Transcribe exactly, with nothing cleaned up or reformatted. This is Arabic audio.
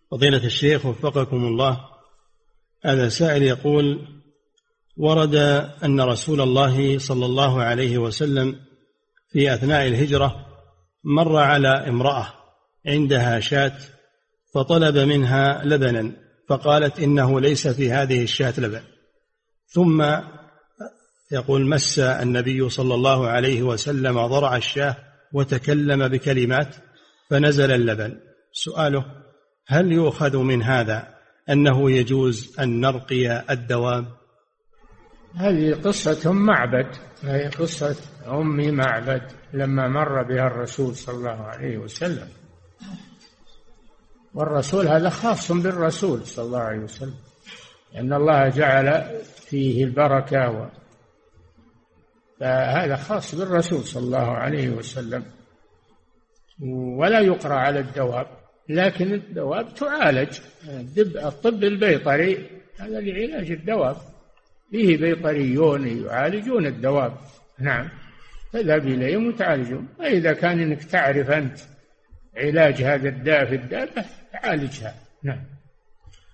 فضيلة الشيخ وفقكم الله، هذا سائل يقول: ورد أن رسول الله صلى الله عليه وسلم في أثناء الهجرة مر على امرأة عندها شاة فطلب منها لبنا، فقالت إنه ليس في هذه الشاة لبن، ثم يقول مس النبي صلى الله عليه وسلم ضرع الشاة وتكلم بكلمات فنزل اللبن. سؤاله: هل يؤخذ من هذا أنه يجوز أن نرقي الدواب؟ هذه قصة أم معبد، هذه قصة أم معبد لما مر بها الرسول صلى الله عليه وسلم، والرسول هذا خاص بالرسول صلى الله عليه وسلم، لأن الله جعل فيه البركة و... فهذا خاص بالرسول صلى الله عليه وسلم، ولا يقرأ على الدواب، لكن الدواب تعالج. الطب البيطري هذا لعلاج الدواب، فيه بيطريون يعالجون الدواب. نعم، تذهب إليهم وتعالجهم. وإذا كان إنك تعرف أنت علاج هذا الداء في الدابة تعالجها. نعم.